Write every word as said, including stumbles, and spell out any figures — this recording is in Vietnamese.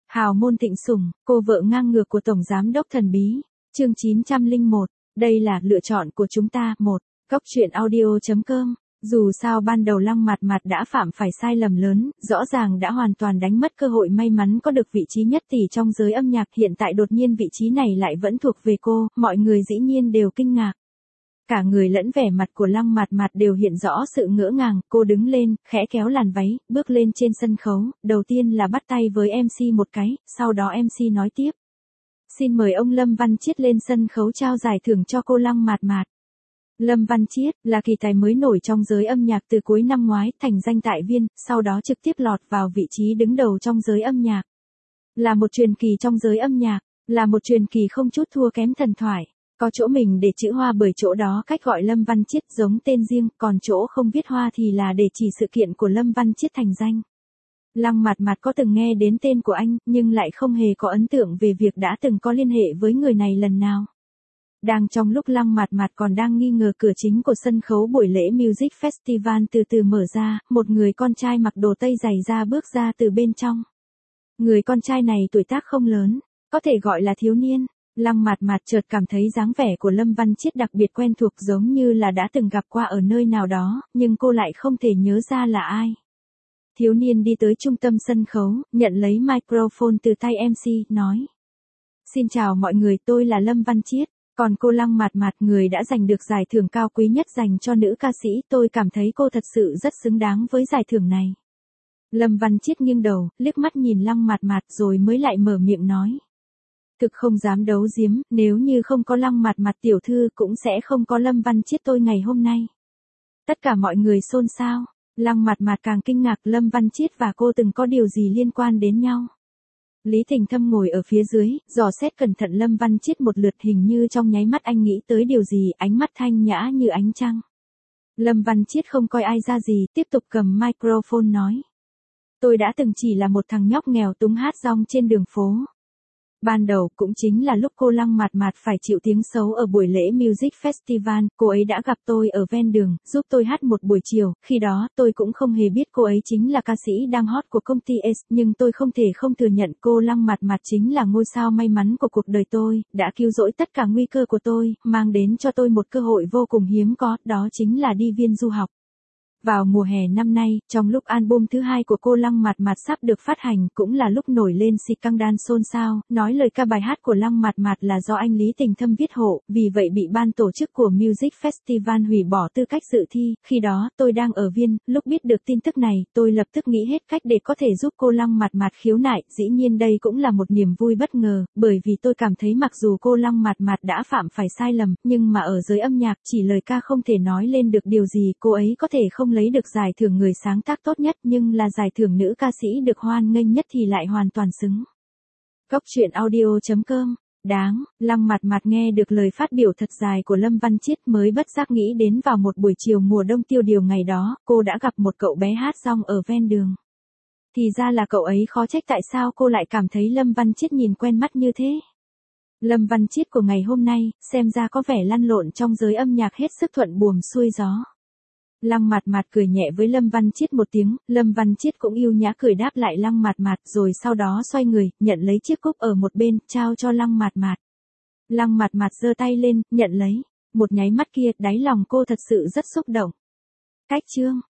Hào môn thịnh sủng, cô vợ ngang ngược của Tổng Giám đốc thần bí. Chương chín trăm lẻ một. Đây là lựa chọn của chúng ta. một. Góc truyện audio chấm com. Dù sao ban đầu Lăng Mạt Mạt đã phạm phải sai lầm lớn, rõ ràng đã hoàn toàn đánh mất cơ hội may mắn có được vị trí nhất tỷ trong giới âm nhạc, hiện tại đột nhiên vị trí này lại vẫn thuộc về cô, mọi người dĩ nhiên đều kinh ngạc. Cả người lẫn vẻ mặt của Lăng Mạt Mạt đều hiện rõ sự ngỡ ngàng, cô đứng lên, khẽ kéo làn váy, bước lên trên sân khấu, đầu tiên là bắt tay với em xê một cái, sau đó em xê nói tiếp. Xin mời ông Lâm Văn Chiết lên sân khấu trao giải thưởng cho cô Lăng Mạt Mạt. Lâm Văn Chiết là kỳ tài mới nổi trong giới âm nhạc từ cuối năm ngoái, thành danh tại Viên, sau đó trực tiếp lọt vào vị trí đứng đầu trong giới âm nhạc. Là một truyền kỳ trong giới âm nhạc, là một truyền kỳ không chút thua kém thần thoại. Có chỗ mình để chữ hoa bởi chỗ đó cách gọi Lâm Văn Chiết giống tên riêng, còn chỗ không viết hoa thì là để chỉ sự kiện của Lâm Văn Chiết thành danh. Lăng Mạt Mạt có từng nghe đến tên của anh, nhưng lại không hề có ấn tượng về việc đã từng có liên hệ với người này lần nào. Đang trong lúc Lăng Mạt Mạt còn đang nghi ngờ, cửa chính của sân khấu buổi lễ Music Festival từ từ mở ra, một người con trai mặc đồ tây dày da bước ra từ bên trong. Người con trai này tuổi tác không lớn, có thể gọi là thiếu niên. Lăng Mạt Mạt chợt cảm thấy dáng vẻ của Lâm Văn Chiết đặc biệt quen thuộc, giống như là đã từng gặp qua ở nơi nào đó, nhưng cô lại không thể nhớ ra là ai. Thiếu niên đi tới trung tâm sân khấu, nhận lấy microphone từ tay em xê, nói. Xin chào mọi người, tôi là Lâm Văn Chiết, còn cô Lăng Mạt Mạt, người đã giành được giải thưởng cao quý nhất dành cho nữ ca sĩ, tôi cảm thấy cô thật sự rất xứng đáng với giải thưởng này. Lâm Văn Chiết nghiêng đầu, liếc mắt nhìn Lăng Mạt Mạt rồi mới lại mở miệng nói. Thực không dám giấu giếm, nếu như không có Lăng Mạt Mạt tiểu thư cũng sẽ không có Lâm Văn Chiết tôi ngày hôm nay. Tất cả mọi người xôn xao, Lăng Mạt Mạt càng kinh ngạc, Lâm Văn Chiết và cô từng có điều gì liên quan đến nhau. Lý Thịnh Thâm ngồi ở phía dưới, dò xét cẩn thận Lâm Văn Chiết một lượt, hình như trong nháy mắt anh nghĩ tới điều gì, ánh mắt thanh nhã như ánh trăng. Lâm Văn Chiết không coi ai ra gì, tiếp tục cầm microphone nói. Tôi đã từng chỉ là một thằng nhóc nghèo túng hát rong trên đường phố. Ban đầu cũng chính là lúc cô Lăng Mạt Mạt phải chịu tiếng xấu ở buổi lễ Music Festival, cô ấy đã gặp tôi ở ven đường, giúp tôi hát một buổi chiều, khi đó tôi cũng không hề biết cô ấy chính là ca sĩ đang hot của công ty Ace, nhưng tôi không thể không thừa nhận cô Lăng Mạt Mạt chính là ngôi sao may mắn của cuộc đời tôi, đã cứu rỗi tất cả nguy cơ của tôi, mang đến cho tôi một cơ hội vô cùng hiếm có, đó chính là đi Viên du học. Vào mùa hè năm nay, trong lúc album thứ hai của cô Lăng Mạt Mạt sắp được phát hành, cũng là lúc nổi lên scandal xôn xao, nói lời ca bài hát của Lăng Mạt Mạt là do anh Lý Thịnh Thâm viết hộ, vì vậy bị ban tổ chức của Music Festival hủy bỏ tư cách dự thi. Khi đó, tôi đang ở Viên, lúc biết được tin tức này, tôi lập tức nghĩ hết cách để có thể giúp cô Lăng Mạt Mạt khiếu nại, dĩ nhiên đây cũng là một niềm vui bất ngờ, bởi vì tôi cảm thấy mặc dù cô Lăng Mạt Mạt đã phạm phải sai lầm, nhưng mà ở giới âm nhạc, chỉ lời ca không thể nói lên được điều gì, cô ấy có thể không lấy được giải thưởng người sáng tác tốt nhất, nhưng là giải thưởng nữ ca sĩ được hoan nghênh nhất thì lại hoàn toàn xứng. Góc truyện audio chấm com. Đáng, Lăng Mạt Mạt nghe được lời phát biểu thật dài của Lâm Văn Chiết mới bất giác nghĩ đến vào một buổi chiều mùa đông tiêu điều ngày đó, cô đã gặp một cậu bé hát rong ở ven đường. Thì ra là cậu ấy, khó trách tại sao cô lại cảm thấy Lâm Văn Chiết nhìn quen mắt như thế. Lâm Văn Chiết của ngày hôm nay, xem ra có vẻ lăn lộn trong giới âm nhạc hết sức thuận buồm xuôi gió. Lăng Mạt Mạt cười nhẹ với Lâm Văn Chiết một tiếng, Lâm Văn Chiết cũng yêu nhã cười đáp lại Lăng Mạt Mạt, rồi sau đó xoay người, nhận lấy chiếc cúp ở một bên, trao cho Lăng Mạt Mạt. Lăng Mạt Mạt giơ tay lên, nhận lấy, một nháy mắt kia, đáy lòng cô thật sự rất xúc động. Cách chương